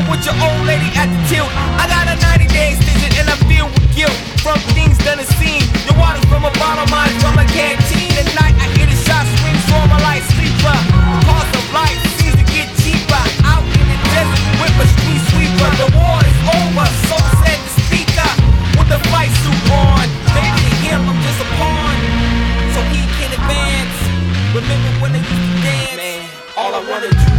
with your old lady at the tilt. I got a 90-day extension and I feel with guilt from things done and seen. Your water's from a bottle, mine from a canteen. At night I hear the shots ring, so I'm a light sleeper. The cost of life seems to get cheaper. Out in the desert with a street sweeper. The war is over, so said the speaker with the fight suit on. Maybe to him I'm just a pawn, so he can advance. Remember when they used to dance? Man, all I wanna do